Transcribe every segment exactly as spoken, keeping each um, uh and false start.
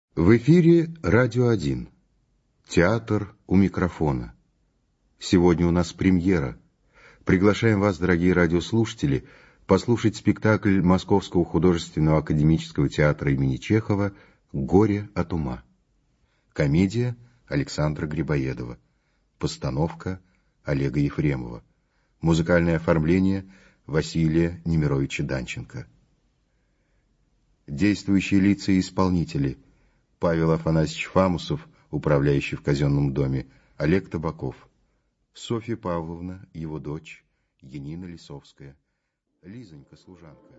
В эфире «Радио один». Театр у микрофона. Сегодня у нас премьера. Приглашаем вас, дорогие радиослушатели, послушать спектакль Московского художественного академического театра имени Чехова «Горе от ума». Комедия Александра Грибоедова. Постановка Олега Ефремова. Музыкальное оформление Василия Немировича Данченко. Действующие лица и исполнители: Павел Афанасьевич Фамусов, управляющий в казенном доме, Олег Табаков, Софья Павловна, его дочь, Янина Лисовская, Лизонька, служанка,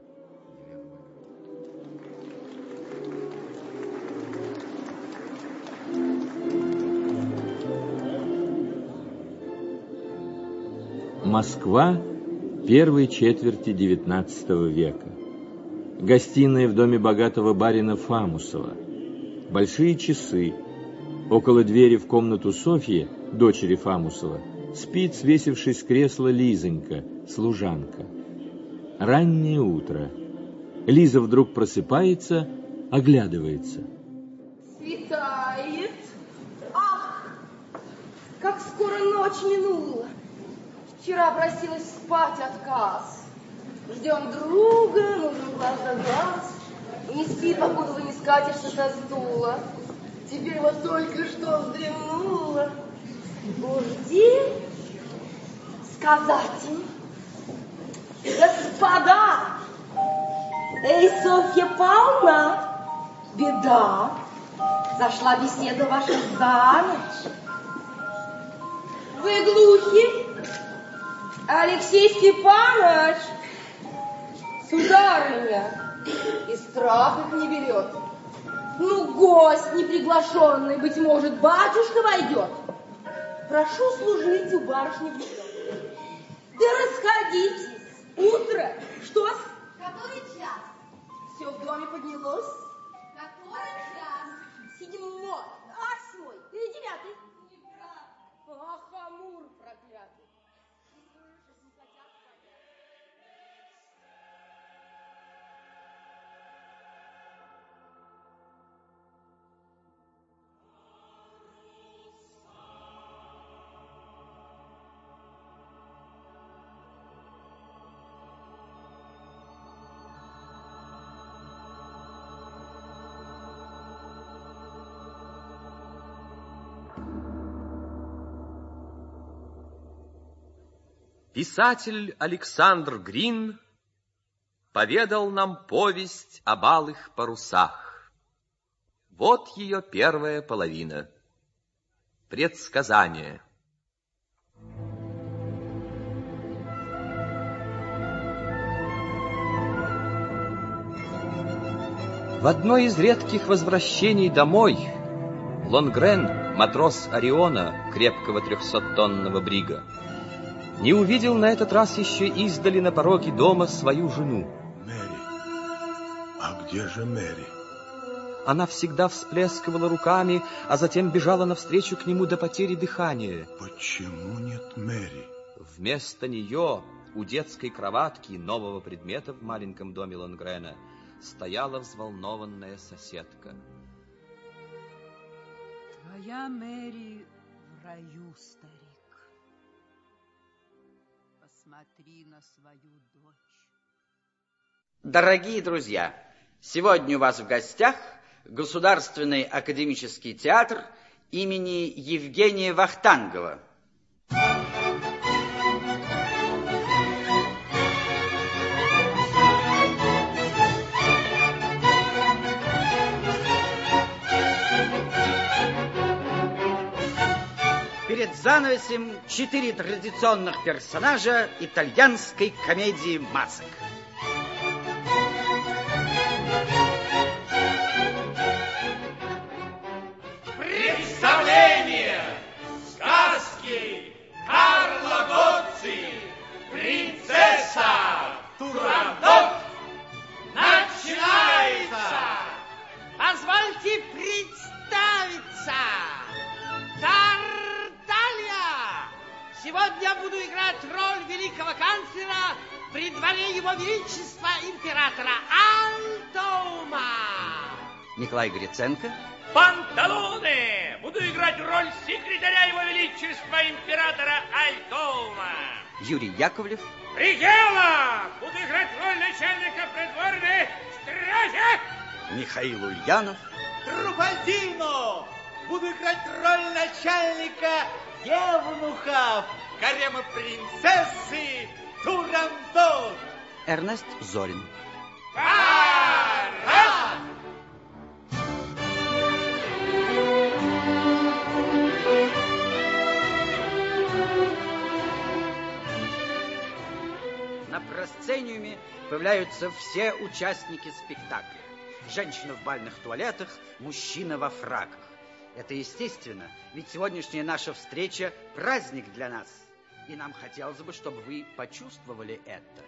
Москва первой четверти девятнадцатого века. Гостиная в доме богатого барина Фамусова. Большие часы. Около двери в комнату Софьи, дочери Фамусова, спит, свесившись с кресла, Лизонька, служанка. Раннее утро. Лиза вдруг просыпается, оглядывается. Светает. Ах, как скоро ночь минула. Вчера просилась спать, отказ. Ждем друга, нужен глаз за глаз. Не спи, покуда вы не скатишься со стула. Теперь вот только что вздремнула. Жди сказать им: господа, эй, Софья Павловна, беда, зашла беседа ваша за ночь. Вы глухи, Алексей Степанович? Сударыня, и страх их не берет. Ну, гость неприглашенный, быть может, батюшка войдет. Прошу служить у барышни в дом. Да расходитесь. Утро. Что-с? Который час? Все в доме поднялось? Который час? Седьмой, восьмой или девятый? Неправда. Ах, Амур проклятый. Писатель Александр Грин поведал нам повесть об алых парусах. Вот ее первая половина. Предсказание. В одно из редких возвращений домой Лонгрен, матрос Ориона, крепкого трехсоттонного брига, не увидел на этот раз еще издали на пороге дома свою жену. Мэри. А где же Мэри? Она всегда всплескивала руками, а затем бежала навстречу к нему до потери дыхания. Почему нет Мэри? Вместо нее у детской кроватки, нового предмета в маленьком доме Лонгрена, стояла взволнованная соседка. Твоя Мэри в раю, старик. Посмотри на свою дочь. Дорогие друзья, сегодня у вас в гостях Государственный академический театр имени Евгения Вахтангова. Перед занавесем четыре традиционных персонажа итальянской комедии масок. Представление сказки Карло Гоцци «Принцесса Турандот» начинается! Позвольте представиться! Тарталья! Сегодня я буду играть роль великого канцлера при дворе его величества императора Альтоума. Николай Гриценко. Панталоне! Буду играть роль секретаря Его Величества императора Альтоума. Юрий Яковлев. Ригела! Буду играть роль начальника придворной стражи. Михаил Ульянов. Труфальдино! Буду играть роль начальника евнухов, гарема принцессы Турандот. Эрнест Зорин. Парад! На просцениуме появляются все участники спектакля. Женщина в бальных туалетах, мужчина во фраках. Это естественно, ведь сегодняшняя наша встреча – праздник для нас. И нам хотелось бы, чтобы вы почувствовали это.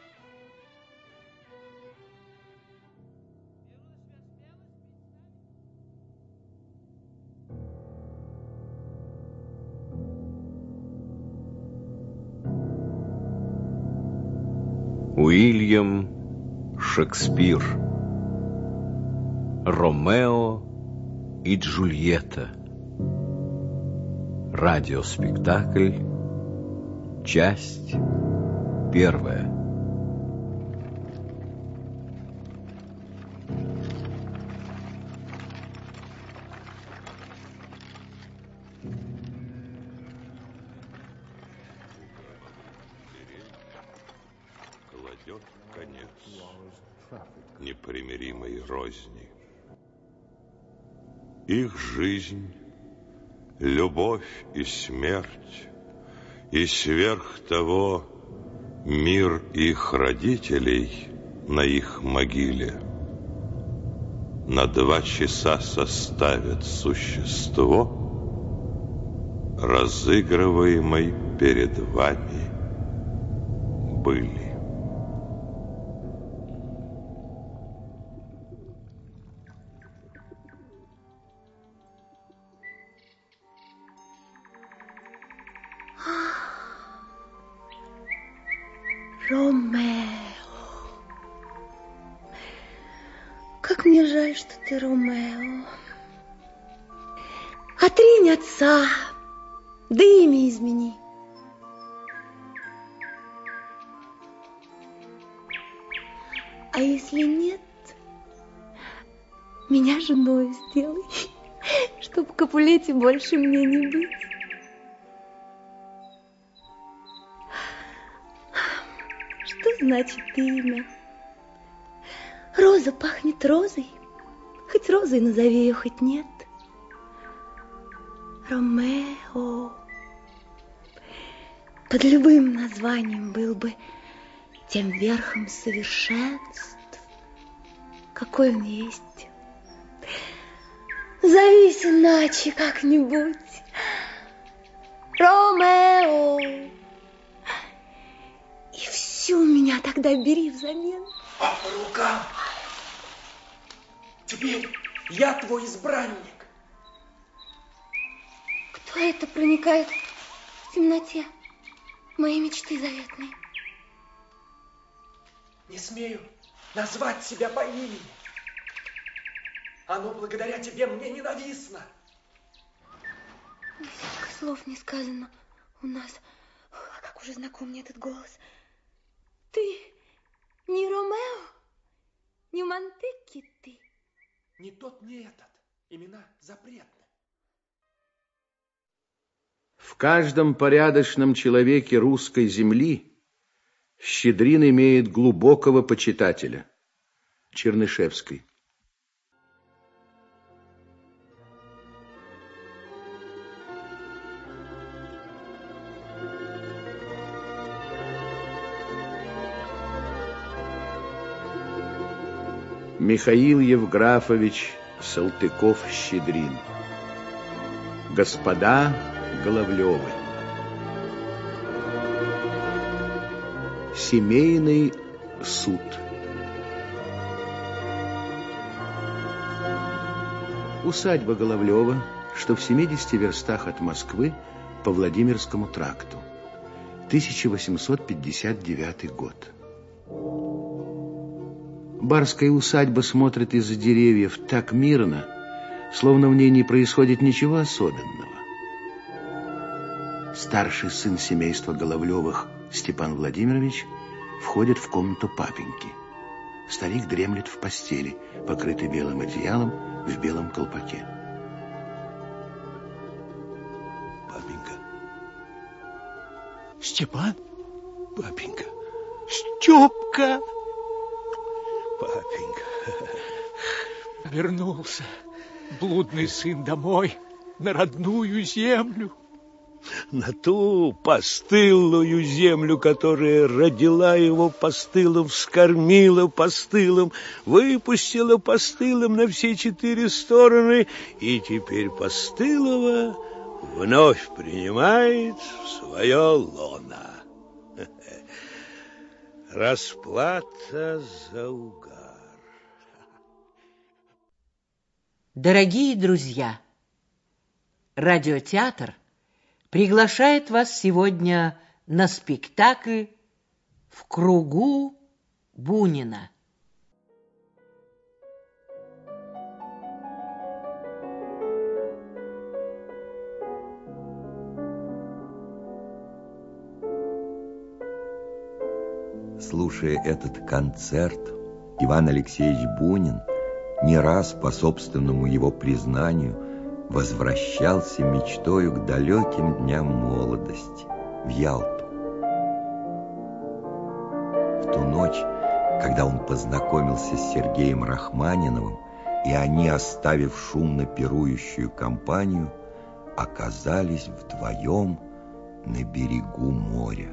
Уильям Шекспир. Ромео и Джульетта. Радиоспектакль. Часть первая. Кладет конец непримиримой розни. Их жизнь, любовь и смерть, и сверх того мир их родителей на их могиле на два часа составят существо, разыгрываемой перед вами были. Ромео. Как мне жаль, что ты Ромео. Отринь отца, да имя измени. А если нет, меня женой сделай, чтоб Капулетти больше мне не быть. Что значит имя? Роза пахнет розой. Хоть розой назови ее, хоть нет. Ромео. Под любым названием был бы тем верхом совершенств, какой он есть. Зовись иначе как-нибудь. Ромео. И всю меня тогда бери взамен. А по рукам. Теперь я твой избранник. Кто это проникает в темноте моей мечты заветной? Не смею назвать себя по имени. Оно благодаря тебе мне ненавистно. Десятка слов не сказано у нас. А как уже знаком мне этот голос. Ты не Ромео, не Монтекки ты. Ни тот, ни этот. Имена запретны. В каждом порядочном человеке русской земли Щедрин имеет глубокого почитателя. Чернышевский. Михаил Евграфович Салтыков-Щедрин. Господа Головлёвы. Семейный суд. Усадьба Головлёва, что в семидесяти верстах от Москвы по Владимирскому тракту. тысяча восемьсот пятьдесят девятый год. Барская усадьба смотрит из-за деревьев так мирно, словно в ней не происходит ничего особенного. Старший сын семейства Головлевых, Степан Владимирович, входит в комнату папеньки. Старик дремлет в постели, покрытый белым одеялом, в белом колпаке. Папенька. Степан? Папенька. Степка! Папенька. Вернулся блудный сын домой, на родную землю. На ту постылую землю, которая родила его постылом, вскормила постылом, выпустила постылом на все четыре стороны, и теперь постылого вновь принимает в свое лоно. Расплата за угар. Дорогие друзья, радиотеатр приглашает вас сегодня на спектакль «В кругу Бунина». Слушая этот концерт, Иван Алексеевич Бунин не раз, по собственному его признанию, возвращался мечтою к далеким дням молодости, в Ялту. В ту ночь, когда он познакомился с Сергеем Рахманиновым, и они, оставив шумно пирующую компанию, оказались вдвоем на берегу моря.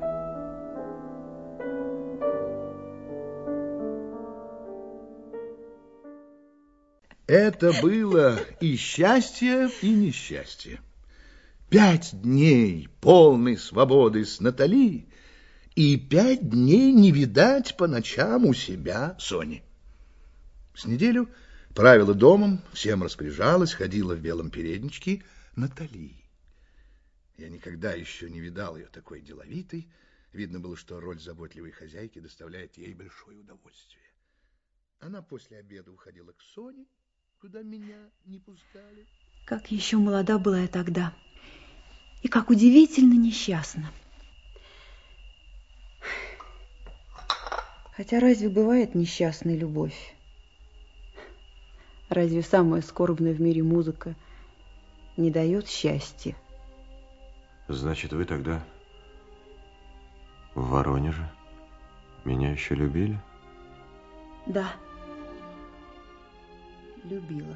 Это было и счастье, и несчастье. Пять дней полной свободы с Натали и пять дней не видать по ночам у себя Сони. С неделю правила домом, всем распоряжалась, ходила в белом передничке Натали. Я никогда еще не видал ее такой деловитой. Видно было, что роль заботливой хозяйки доставляет ей большое удовольствие. Она после обеда уходила к Соне, куда меня не пускали. Как еще молода была я тогда, и как удивительно несчастна. Хотя разве бывает несчастная любовь? Разве самая скорбная в мире музыка не дает счастья? Значит, вы тогда в Воронеже меня еще любили? Да. Любила.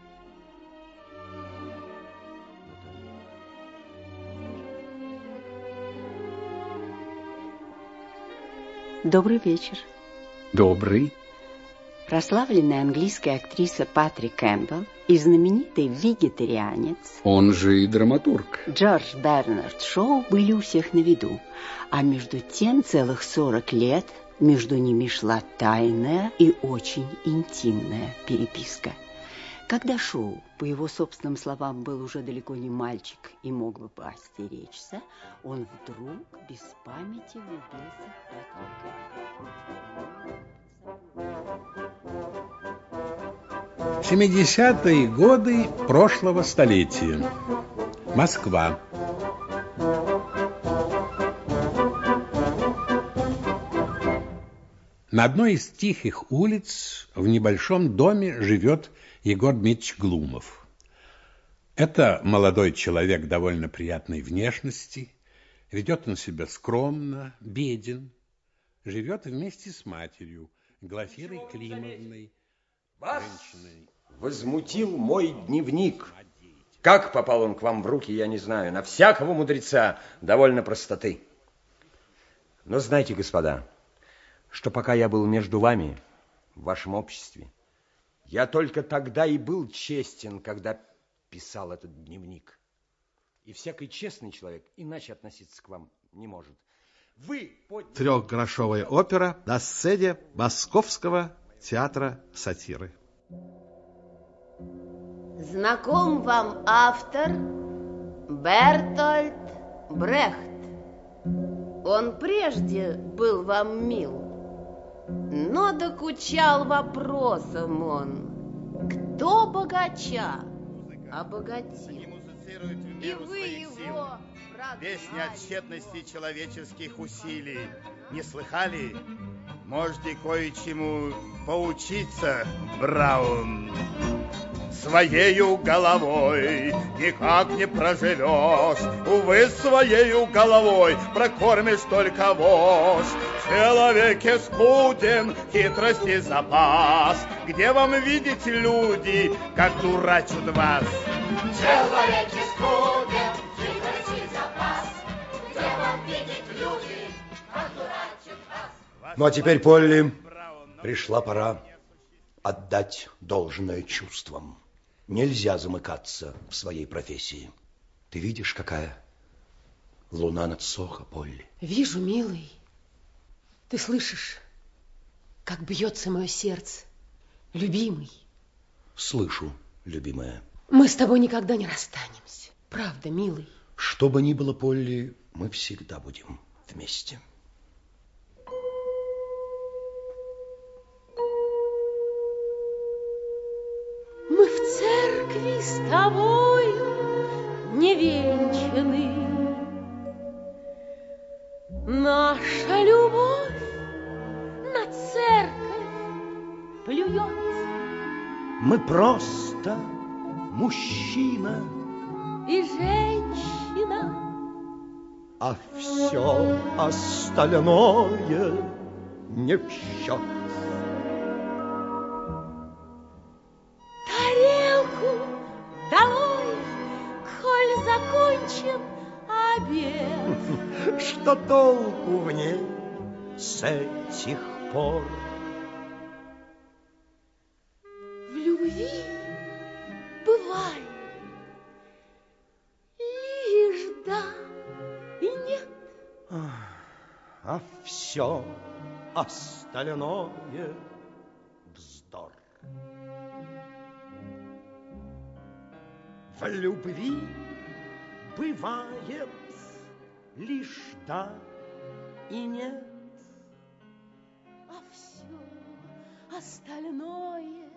Добрый вечер. Добрый. Прославленная английская актриса Патри Кэмпбелл и знаменитый вегетарианец, он же и драматург, Джордж Бернард Шоу были у всех на виду, а между тем целых сорок лет между ними шла тайная и очень интимная переписка. Когда Шоу, по его собственным словам, был уже далеко не мальчик и мог бы поостеречься, он вдруг без памяти влюбился в Патри. семидесятые годы прошлого столетия. Москва. На одной из тихих улиц в небольшом доме живет Егор Дмитриевич Глумов. Это молодой человек довольно приятной внешности, ведет он себя скромно, беден, живет вместе с матерью, Глафирой Климовной, женщиной. Возмутил мой дневник. Как попал он к вам в руки, я не знаю. На всякого мудреца довольно простоты. Но знайте, господа, что пока я был между вами, в вашем обществе, я только тогда и был честен, когда писал этот дневник. И всякий честный человек иначе относиться к вам не может. Вы подняли... Трехгрошовая опера на сцене Московского театра сатиры. Знаком вам автор Бертольд Брехт. Он прежде был вам мил. Но докучал вопросом он, кто богача обогатил. И вы его прогнали. Песня о тщетности человеческих усилий. Не слыхали? Можете кое-чему поучиться, Браун. Своею головой никак не проживешь, увы, своею головой прокормишь только вошь. В человеке скуден хитрости запас, где вам видеть люди, как дурачат вас? В человеке скуден хитрости запас, где вам видеть люди, как дурачат вас. Ну а теперь, Полли, пришла пора отдать должное чувствам. Нельзя замыкаться в своей профессии. Ты видишь, какая луна над Сохо, Полли? Вижу, милый. Ты слышишь, как бьется мое сердце, любимый? Слышу, любимая. Мы с тобой никогда не расстанемся. Правда, милый? Что бы ни было, Полли, мы всегда будем вместе. Мы в церкви с тобою не венчаны. Наша любовь на церковь плюет. Мы просто мужчина и женщина, а все остальное не в счет. Тарелку долой, коль закончен обед. Что толку в ней с этих пор? В любви бывает лишь да и нет. А все остальное вздор. В любви бывает лишь да и нет. А все остальное